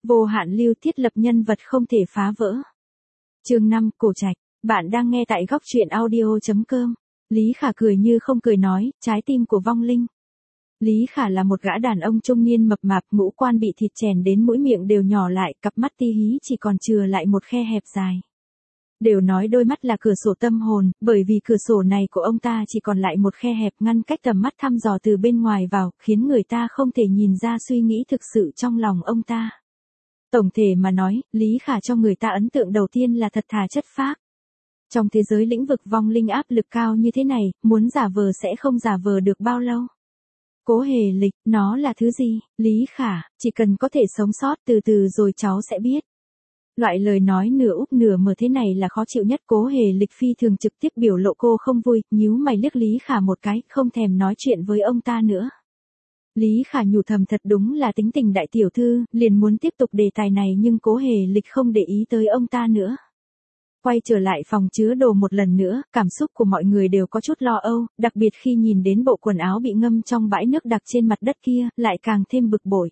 Vô hạn lưu thiết lập nhân vật không thể phá vỡ. Chương 5, Cổ Trạch. Bạn đang nghe tại góc truyện audio.com. Lý Khả cười như không cười nói, trái tim của vong linh. Lý Khả là một gã đàn ông trung niên mập mạp, ngũ quan bị thịt chèn đến mũi miệng đều nhỏ lại, cặp mắt ti hí chỉ còn chừa lại một khe hẹp dài. Đều nói đôi mắt là cửa sổ tâm hồn, bởi vì cửa sổ này của ông ta chỉ còn lại một khe hẹp ngăn cách tầm mắt thăm dò từ bên ngoài vào, khiến người ta không thể nhìn ra suy nghĩ thực sự trong lòng ông ta. Tổng thể mà nói, Lý Khả cho người ta ấn tượng đầu tiên là thật thà chất phác. Trong thế giới lĩnh vực vong linh áp lực cao như thế này, muốn giả vờ sẽ không giả vờ được bao lâu. Cố Hề Lịch, nó là thứ gì? Lý Khả, chỉ cần có thể sống sót từ từ rồi cháu sẽ biết. Loại lời nói nửa úp nửa mở thế này là khó chịu nhất. Cố Hề Lịch phi thường trực tiếp biểu lộ cô không vui, nhíu mày liếc Lý Khả một cái, không thèm nói chuyện với ông ta nữa. Lý Khả nhủ thầm thật đúng là tính tình đại tiểu thư, liền muốn tiếp tục đề tài này nhưng Cố Hề Lịch không để ý tới ông ta nữa. Quay trở lại phòng chứa đồ một lần nữa, cảm xúc của mọi người đều có chút lo âu, đặc biệt khi nhìn đến bộ quần áo bị ngâm trong bãi nước đặc trên mặt đất kia, lại càng thêm bực bội.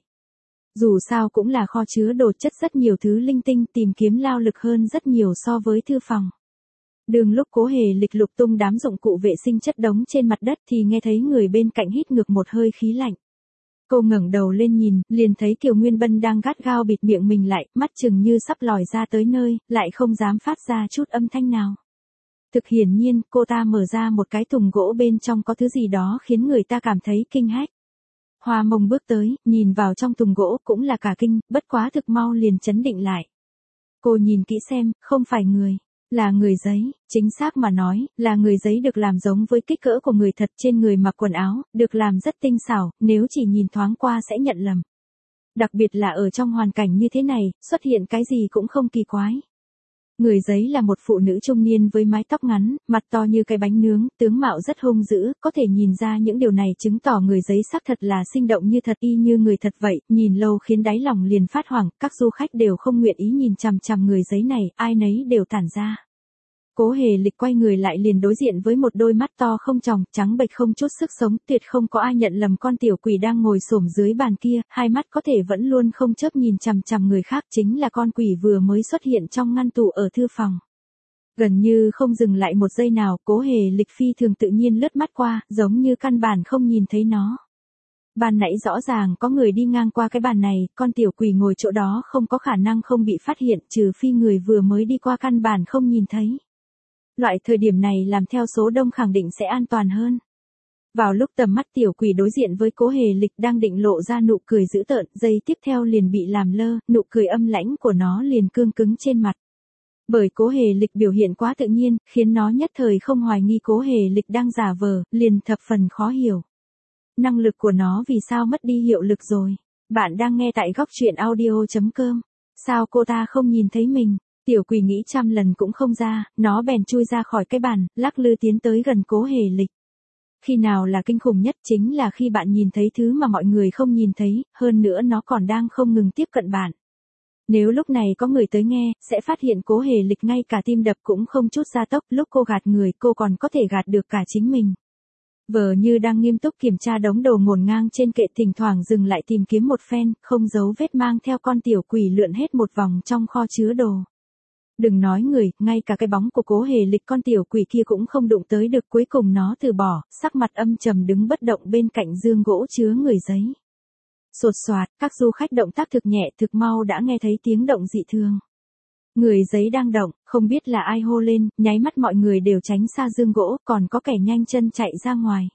Dù sao cũng là kho chứa đồ chất rất nhiều thứ linh tinh, tìm kiếm lao lực hơn rất nhiều so với thư phòng. Đường lúc Cố Hề Lịch lục tung đám dụng cụ vệ sinh chất đống trên mặt đất thì nghe thấy người bên cạnh hít ngược một hơi khí lạnh. Cô ngẩng đầu lên nhìn, liền thấy Kiều Nguyên Bân đang gắt gao bịt miệng mình lại, mắt chừng như sắp lòi ra tới nơi, lại không dám phát ra chút âm thanh nào. Thực hiển nhiên, cô ta mở ra một cái thùng gỗ bên trong có thứ gì đó khiến người ta cảm thấy kinh hách. Hoa Mông bước tới, nhìn vào trong thùng gỗ cũng là cả kinh, bất quá thực mau liền chấn định lại. Cô nhìn kỹ xem, không phải người. Là người giấy, chính xác mà nói, là người giấy được làm giống với kích cỡ của người thật trên người mặc quần áo, được làm rất tinh xảo, nếu chỉ nhìn thoáng qua sẽ nhận lầm. Đặc biệt là ở trong hoàn cảnh như thế này, xuất hiện cái gì cũng không kỳ quái. Người giấy là một phụ nữ trung niên với mái tóc ngắn, mặt to như cái bánh nướng, tướng mạo rất hung dữ, có thể nhìn ra những điều này chứng tỏ người giấy xác thật là sinh động như thật y như người thật vậy, nhìn lâu khiến đáy lòng liền phát hoảng, các du khách đều không nguyện ý nhìn chằm chằm người giấy này, ai nấy đều tản ra. Cố Hề Lịch quay người lại liền đối diện với một đôi mắt to không tròng, trắng bệch không chút sức sống, tuyệt không có ai nhận lầm con tiểu quỷ đang ngồi xổm dưới bàn kia, hai mắt có thể vẫn luôn không chớp nhìn chằm chằm người khác, chính là con quỷ vừa mới xuất hiện trong ngăn tủ ở thư phòng. Gần như không dừng lại một giây nào, Cố Hề Lịch phi thường tự nhiên lướt mắt qua, giống như căn bản không nhìn thấy nó. Ban nãy rõ ràng có người đi ngang qua cái bàn này, con tiểu quỷ ngồi chỗ đó không có khả năng không bị phát hiện, trừ phi người vừa mới đi qua căn bản không nhìn thấy. Loại thời điểm này làm theo số đông khẳng định sẽ an toàn hơn. Vào lúc tầm mắt tiểu quỷ đối diện với Cố Hề Lịch đang định lộ ra nụ cười dữ tợn, giây tiếp theo liền bị làm lơ, nụ cười âm lãnh của nó liền cương cứng trên mặt. Bởi Cố Hề Lịch biểu hiện quá tự nhiên, khiến nó nhất thời không hoài nghi Cố Hề Lịch đang giả vờ, liền thập phần khó hiểu. Năng lực của nó vì sao mất đi hiệu lực rồi? Bạn đang nghe tại góc truyện audio.com. Sao cô ta không nhìn thấy mình? Tiểu quỷ nghĩ trăm lần cũng không ra, nó bèn chui ra khỏi cái bàn, lắc lư tiến tới gần Cố Hề Lịch. Khi nào là kinh khủng nhất chính là khi bạn nhìn thấy thứ mà mọi người không nhìn thấy, hơn nữa nó còn đang không ngừng tiếp cận bạn. Nếu lúc này có người tới nghe, sẽ phát hiện Cố Hề Lịch ngay cả tim đập cũng không chút gia tốc, lúc cô gạt người cô còn có thể gạt được cả chính mình. Vờ như đang nghiêm túc kiểm tra đống đồ ngổn ngang trên kệ, thỉnh thoảng dừng lại tìm kiếm một phen, không giấu vết mang theo con tiểu quỷ lượn hết một vòng trong kho chứa đồ. Đừng nói người, ngay cả cái bóng của Cố Hề Lịch con tiểu quỷ kia cũng không đụng tới được, cuối cùng nó từ bỏ, sắc mặt âm trầm đứng bất động bên cạnh giường gỗ chứa người giấy. Sột soạt, các du khách động tác thực nhẹ thực mau đã nghe thấy tiếng động dị thường. Người giấy đang động, không biết là ai hô lên, nháy mắt mọi người đều tránh xa giường gỗ, còn có kẻ nhanh chân chạy ra ngoài.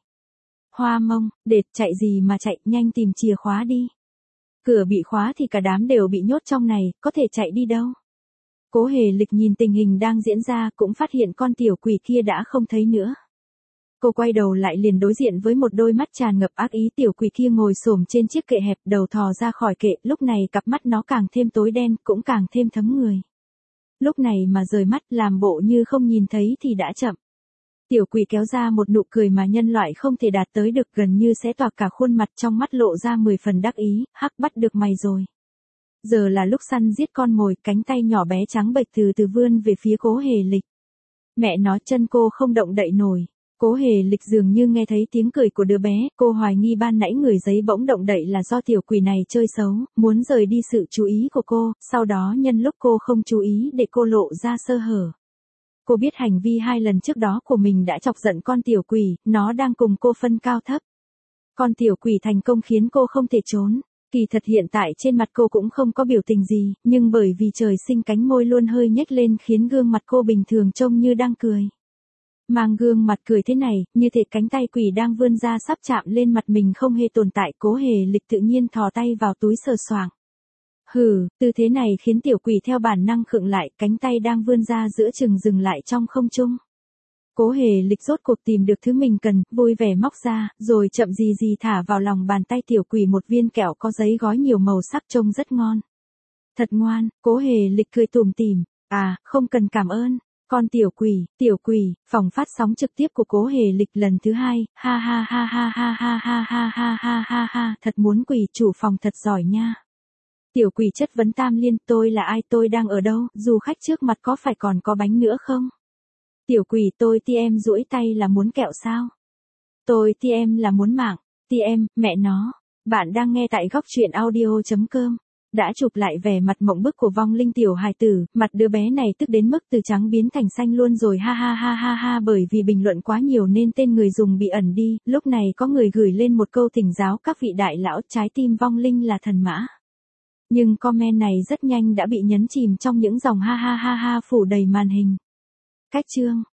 Hoa Mông, đệt, chạy gì mà chạy, nhanh tìm chìa khóa đi. Cửa bị khóa thì cả đám đều bị nhốt trong này, có thể chạy đi đâu. Cố Hề Lịch nhìn tình hình đang diễn ra cũng phát hiện con tiểu quỷ kia đã không thấy nữa. Cô quay đầu lại liền đối diện với một đôi mắt tràn ngập ác ý, tiểu quỷ kia ngồi xổm trên chiếc kệ hẹp, đầu thò ra khỏi kệ, lúc này cặp mắt nó càng thêm tối đen, cũng càng thêm thấm người. Lúc này mà rời mắt làm bộ như không nhìn thấy thì đã chậm. Tiểu quỷ kéo ra một nụ cười mà nhân loại không thể đạt tới được, gần như xé toạc cả khuôn mặt, trong mắt lộ ra 10 phần đắc ý, hắc, bắt được mày rồi. Giờ là lúc săn giết con mồi, cánh tay nhỏ bé trắng bệch từ từ vươn về phía Cố Hề Lịch. Mẹ nó, chân cô không động đậy nổi. Cố Hề Lịch dường như nghe thấy tiếng cười của đứa bé, cô hoài nghi ban nãy người giấy bỗng động đậy là do tiểu quỷ này chơi xấu, muốn rời đi sự chú ý của cô, sau đó nhân lúc cô không chú ý để cô lộ ra sơ hở. Cô biết hành vi 2 lần trước đó của mình đã chọc giận con tiểu quỷ, nó đang cùng cô phân cao thấp. Con tiểu quỷ thành công khiến cô không thể trốn. Kỳ thật hiện tại trên mặt cô cũng không có biểu tình gì, nhưng bởi vì trời sinh cánh môi luôn hơi nhếch lên khiến gương mặt cô bình thường trông như đang cười. Mang gương mặt cười thế này, như thể cánh tay quỷ đang vươn ra sắp chạm lên mặt mình không hề tồn tại. Cố Hề Lịch tự nhiên thò tay vào túi sờ soạng. Hừ, tư thế này khiến tiểu quỷ theo bản năng khựng lại, cánh tay đang vươn ra giữa chừng dừng lại trong không trung. Cố Hề Lịch rốt cuộc tìm được thứ mình cần, vui vẻ móc ra, rồi chậm gì gì thả vào lòng bàn tay tiểu quỷ một viên kẹo có giấy gói nhiều màu sắc trông rất ngon. Thật ngoan, Cố Hề Lịch cười tủm tỉm. À, không cần cảm ơn. Con tiểu quỷ, phòng phát sóng trực tiếp của Cố Hề Lịch lần thứ 2, ha ha ha ha ha ha ha ha ha ha ha ha, thật muốn quỷ chủ phòng thật giỏi nha. Tiểu quỷ chất vấn tam liên, tôi là ai, tôi đang ở đâu, du khách trước mặt có phải còn có bánh nữa không? Tiểu quỷ, tôi ti em duỗi tay là muốn kẹo sao? Tôi ti em là muốn mạng, ti em, mẹ nó. Bạn đang nghe tại góc truyện audio.com. Đã chụp lại vẻ mặt mộng bức của vong linh tiểu hài tử, mặt đứa bé này tức đến mức từ trắng biến thành xanh luôn rồi, ha ha ha ha ha. Bởi vì bình luận quá nhiều nên tên người dùng bị ẩn đi, lúc này có người gửi lên một câu thỉnh giáo các vị đại lão, trái tim vong linh là thần mã. Nhưng comment này rất nhanh đã bị nhấn chìm trong những dòng ha ha ha ha phủ đầy màn hình. Cách chương